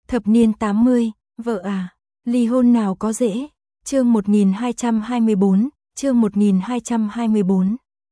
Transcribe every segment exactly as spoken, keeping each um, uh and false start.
Thập niên tám mươi, vợ à, ly hôn nào có dễ. Chương một nghìn hai trăm hai mươi bốn, chương một nghìn hai trăm hai mươi bốn.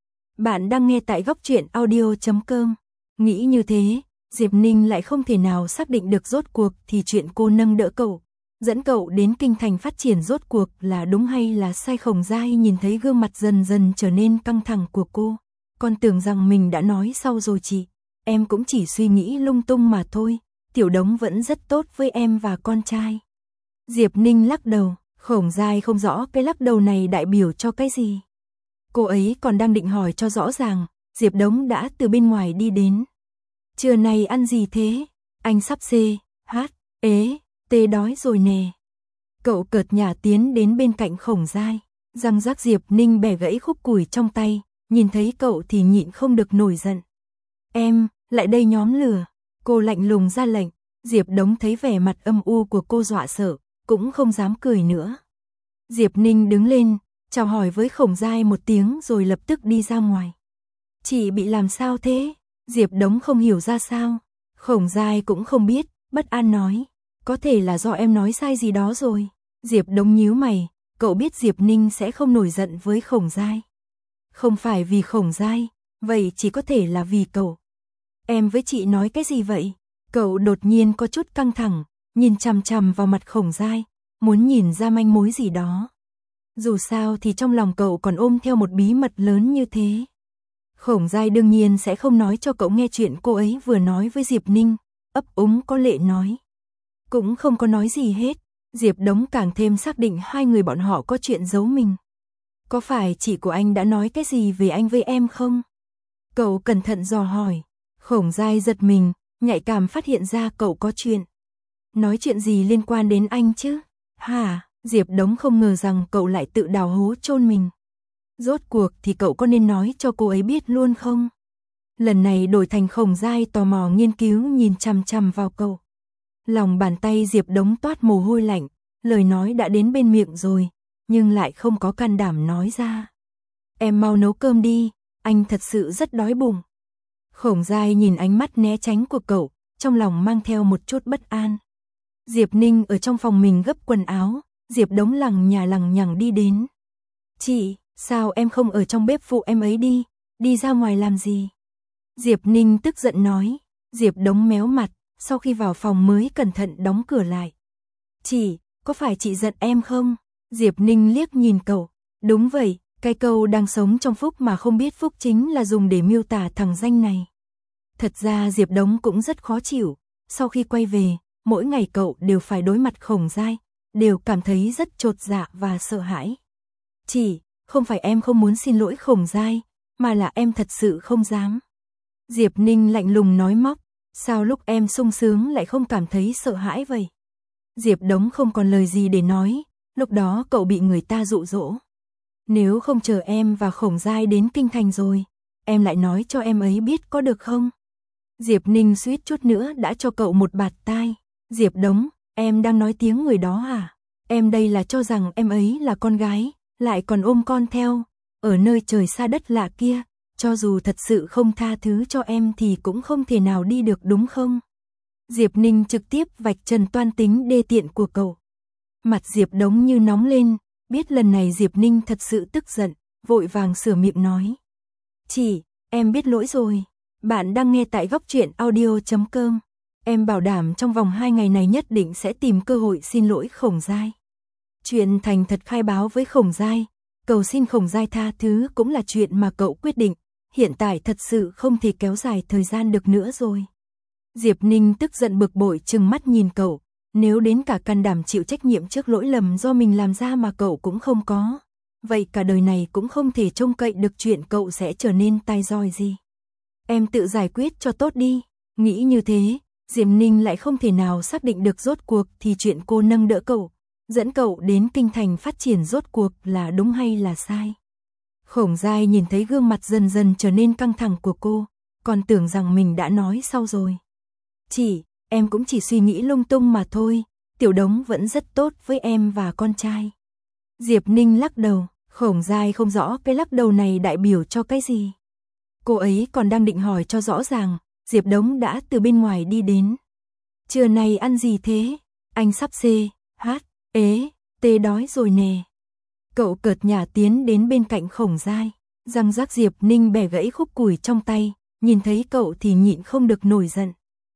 Bạn đang nghe tại góc truyện audio chấm com. Nghĩ như thế, Diệp Ninh lại không thể nào xác định được rốt cuộc thì chuyện cô nâng đỡ cậu, dẫn cậu đến kinh thành phát triển rốt cuộc là đúng hay là sai. Khổng Giai nhìn thấy gương mặt dần dần trở nên căng thẳng của cô. Con tưởng rằng mình đã nói sau rồi chị, em cũng chỉ suy nghĩ lung tung mà thôi, Tiểu Đống vẫn rất tốt với em và con trai. Diệp Ninh lắc đầu, Khổng Giai không rõ cái lắc đầu này đại biểu cho cái gì. Cô ấy còn đang định hỏi cho rõ ràng, Diệp Đống đã từ bên ngoài đi đến. Trưa nay ăn gì thế? Anh sắp xê, hát, ế, tê đói rồi nè. Cậu cợt nhả tiến đến bên cạnh Khổng Giai, răng rắc. Diệp Ninh bẻ gãy khúc củi trong tay, nhìn thấy cậu thì nhịn không được nổi giận. Em, lại đây nhóm lửa. Cô lạnh lùng ra lệnh. Diệp Đống thấy vẻ mặt âm u của cô dọa sợ, cũng không dám cười nữa. Diệp Ninh đứng lên, chào hỏi với Khổng Giai một tiếng rồi lập tức đi ra ngoài. Chị bị làm sao thế? Diệp Đống không hiểu ra sao. Khổng Giai cũng không biết, bất an nói. Có thể là do em nói sai gì đó rồi. Diệp Đống nhíu mày, cậu biết Diệp Ninh sẽ không nổi giận với Khổng Giai. Không phải vì Khổng Giai, vậy chỉ có thể là vì cậu. Em với chị nói cái gì vậy? Cậu đột nhiên có chút căng thẳng, nhìn chằm chằm vào mặt Khổng Giai, muốn nhìn ra manh mối gì đó. Dù sao thì trong lòng cậu còn ôm theo một bí mật lớn như thế. Khổng Giai đương nhiên sẽ không nói cho cậu nghe chuyện cô ấy vừa nói với Diệp Ninh, ấp úng có lệ nói. Cũng không có nói gì hết. Diệp Đống càng thêm xác định hai người bọn họ có chuyện giấu mình. Có phải chị của anh đã nói cái gì về anh với em không? Cậu cẩn thận dò hỏi. Khổng Giai giật mình, nhạy cảm phát hiện ra cậu có chuyện. Nói chuyện gì liên quan đến anh chứ? Hả? Diệp Đống không ngờ rằng cậu lại tự đào hố chôn mình. Rốt cuộc thì cậu có nên nói cho cô ấy biết luôn không? Lần này đổi thành Khổng Giai tò mò nghiên cứu nhìn chằm chằm vào cậu. Lòng bàn tay Diệp Đống toát mồ hôi lạnh, lời nói đã đến bên miệng rồi, nhưng lại không có can đảm nói ra. Em mau nấu cơm đi, anh thật sự rất đói bụng. Khổng Giai nhìn ánh mắt né tránh của cậu, trong lòng mang theo một chút bất an. Diệp Ninh ở trong phòng mình gấp quần áo, Diệp Đống lằng nhà lằng nhằng đi đến. Chị, sao em không ở trong bếp phụ em ấy đi, đi ra ngoài làm gì? Diệp Ninh tức giận nói. Diệp Đống méo mặt, sau khi vào phòng mới cẩn thận đóng cửa lại. Chị, có phải chị giận em không? Diệp Ninh liếc nhìn cậu. Đúng vậy, cái câu đang sống trong phúc mà không biết phúc chính là dùng để miêu tả thằng danh này. Thật ra Diệp Đống cũng rất khó chịu. Sau khi quay về, mỗi ngày cậu đều phải đối mặt Khổng Giai, đều cảm thấy rất chột dạ và sợ hãi. Chị, không phải em không muốn xin lỗi Khổng Giai, mà là em thật sự không dám. Diệp Ninh lạnh lùng nói móc. Sao lúc em sung sướng lại không cảm thấy sợ hãi vậy? Diệp Đống không còn lời gì để nói, lúc đó cậu bị người ta dụ dỗ. Nếu không chờ em và Khổng Giai đến kinh thành rồi, em lại nói cho em ấy biết có được không? Diệp Ninh suýt chút nữa đã cho cậu một bạt tai. Diệp Đống, em đang nói tiếng người đó à? Em đây là cho rằng em ấy là con gái, lại còn ôm con theo, ở nơi trời xa đất lạ kia. Cho dù thật sự không tha thứ cho em thì cũng không thể nào đi được đúng không? Diệp Ninh trực tiếp vạch trần toan tính đê tiện của cậu. Mặt Diệp Đống như nóng lên, biết lần này Diệp Ninh thật sự tức giận, vội vàng sửa miệng nói. Chị, em biết lỗi rồi. Bạn đang nghe tại góc truyện audio chấm com. Em bảo đảm trong vòng hai ngày này nhất định sẽ tìm cơ hội xin lỗi Khổng Giai. Chuyện thành thật khai báo với Khổng Giai, cầu xin Khổng Giai tha thứ cũng là chuyện mà cậu quyết định. Hiện tại thật sự không thể kéo dài thời gian được nữa rồi. Diệp Ninh tức giận bực bội trừng mắt nhìn cậu. Nếu đến cả can đảm chịu trách nhiệm trước lỗi lầm do mình làm ra mà cậu cũng không có, vậy cả đời này cũng không thể trông cậy được chuyện cậu sẽ trở nên tai roi gì. Em tự giải quyết cho tốt đi. Nghĩ như thế, Diệp Ninh lại không thể nào xác định được rốt cuộc thì chuyện cô nâng đỡ cậu, dẫn cậu đến kinh thành phát triển rốt cuộc là đúng hay là sai. Khổng Giai nhìn thấy gương mặt dần dần trở nên căng thẳng của cô, còn tưởng rằng mình đã nói sau rồi. Chị, em cũng chỉ suy nghĩ lung tung mà thôi, Tiểu Đống vẫn rất tốt với em và con trai. Diệp Ninh lắc đầu, Khổng Giai không rõ cái lắc đầu này đại biểu cho cái gì. Cô ấy còn đang định hỏi cho rõ ràng, Diệp Đống đã từ bên ngoài đi đến. Trưa nay ăn gì thế? Anh sắp xê, hát, ế, tê đói rồi nè. Cậu cợt nhả tiến đến bên cạnh Khổng Giai, răng rắc. Diệp Ninh bẻ gãy khúc củi trong tay, nhìn thấy cậu thì nhịn không được nổi giận.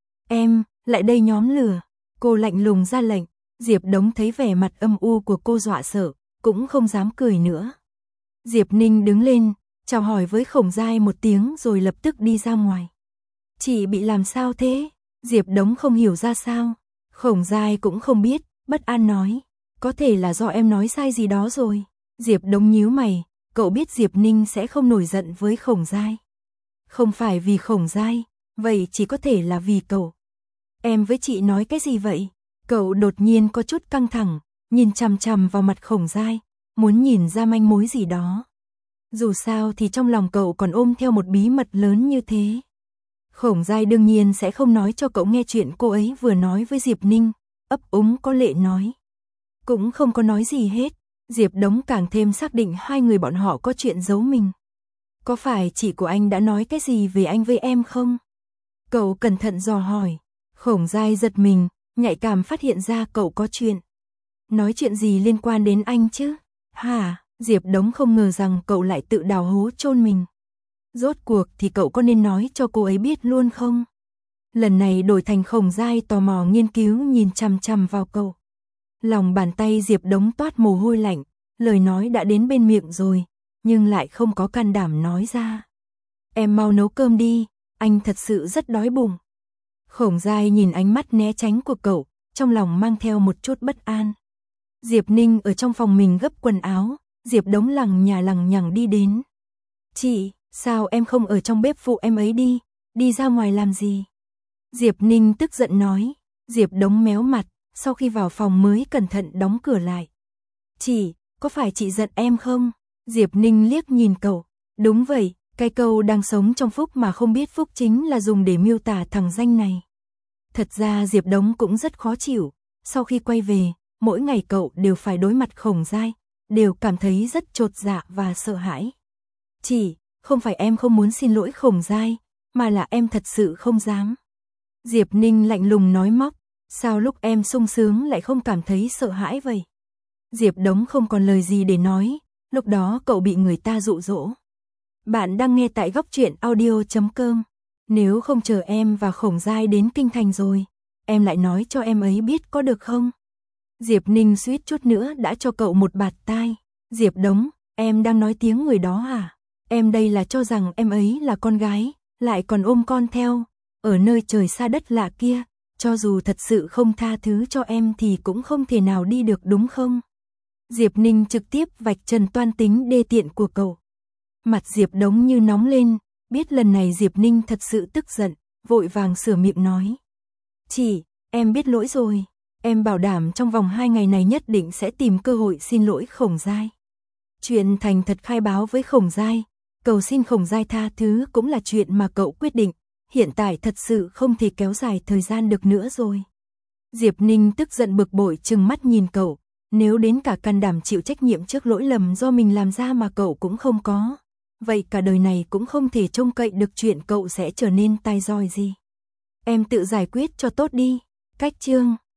Em, lại đây nhóm lửa. Cô lạnh lùng ra lệnh. Diệp Đống thấy vẻ mặt âm u của cô dọa sợ, cũng không dám cười nữa. Diệp Ninh đứng lên, chào hỏi với Khổng Giai một tiếng rồi lập tức đi ra ngoài. Chị bị làm sao thế? Diệp Đống không hiểu ra sao. Khổng Giai cũng không biết, bất an nói. Có thể là do em nói sai gì đó rồi. Diệp Đống nhíu mày, cậu biết Diệp Ninh sẽ không nổi giận với Khổng Giai. Không phải vì Khổng Giai, vậy chỉ có thể là vì cậu. Em với chị nói cái gì vậy? Cậu đột nhiên có chút căng thẳng, nhìn chằm chằm vào mặt Khổng Giai, muốn nhìn ra manh mối gì đó. Dù sao thì trong lòng cậu còn ôm theo một bí mật lớn như thế. Khổng Giai đương nhiên sẽ không nói cho cậu nghe chuyện cô ấy vừa nói với Diệp Ninh, ấp úng có lệ nói. Cũng không có nói gì hết, Diệp Đống càng thêm xác định hai người bọn họ có chuyện giấu mình. Có phải chị của anh đã nói cái gì về anh với em không? Cậu cẩn thận dò hỏi. Khổng Giai giật mình, nhạy cảm phát hiện ra cậu có chuyện. Nói chuyện gì liên quan đến anh chứ? Hả? Diệp Đống không ngờ rằng cậu lại tự đào hố chôn mình. Rốt cuộc thì cậu có nên nói cho cô ấy biết luôn không? Lần này đổi thành Khổng Giai tò mò nghiên cứu nhìn chằm chằm vào cậu. Lòng bàn tay Diệp Đống toát mồ hôi lạnh, lời nói đã đến bên miệng rồi, nhưng lại không có can đảm nói ra. Em mau nấu cơm đi, anh thật sự rất đói bụng. Khổng Giai nhìn ánh mắt né tránh của cậu, trong lòng mang theo một chút bất an. Diệp Ninh ở trong phòng mình gấp quần áo, Diệp Đống lằng nhà lằng nhằng đi đến. Chị, sao em không ở trong bếp phụ em ấy đi, đi ra ngoài làm gì? Diệp Ninh tức giận nói. Diệp Đống méo mặt, sau khi vào phòng mới cẩn thận đóng cửa lại. Chị, có phải chị giận em không? Diệp Ninh liếc nhìn cậu. Đúng vậy, cái câu đang sống trong phúc mà không biết phúc chính là dùng để miêu tả thằng danh này. Thật ra Diệp Đống cũng rất khó chịu, sau khi quay về, mỗi ngày cậu đều phải đối mặt Khổng Giai, đều cảm thấy rất chột dạ và sợ hãi. Chị, không phải em không muốn xin lỗi Khổng Giai, mà là em thật sự không dám. Diệp Ninh lạnh lùng nói móc, sao lúc em sung sướng lại không cảm thấy sợ hãi vậy? Diệp Đống không còn lời gì để nói, lúc đó cậu bị người ta dụ dỗ. Bạn đang nghe tại góc truyện audio chấm com. Nếu không chờ em và Khổng Giai đến Kinh Thành rồi, em lại nói cho em ấy biết có được không? Diệp Ninh suýt chút nữa đã cho cậu một bạt tai. Diệp Đống, em đang nói tiếng người đó à? Em đây là cho rằng em ấy là con gái, lại còn ôm con theo, ở nơi trời xa đất lạ kia, cho dù thật sự không tha thứ cho em thì cũng không thể nào đi được đúng không? Diệp Ninh trực tiếp vạch trần toan tính đê tiện của cậu. Mặt Diệp Đống như nóng lên, biết lần này Diệp Ninh thật sự tức giận, vội vàng sửa miệng nói. Chị, em biết lỗi rồi, em bảo đảm trong vòng hai ngày này nhất định sẽ tìm cơ hội xin lỗi Khổng Giai. Chuyện thành thật khai báo với Khổng Giai, cầu xin Khổng Giai tha thứ cũng là chuyện mà cậu quyết định, hiện tại thật sự không thể kéo dài thời gian được nữa rồi. Diệp Ninh tức giận bực bội trừng mắt nhìn cậu, nếu đến cả can đảm chịu trách nhiệm trước lỗi lầm do mình làm ra mà cậu cũng không có, vậy cả đời này cũng không thể trông cậy được chuyện cậu sẽ trở nên tài giỏi gì. Em tự giải quyết cho tốt đi. Cách chương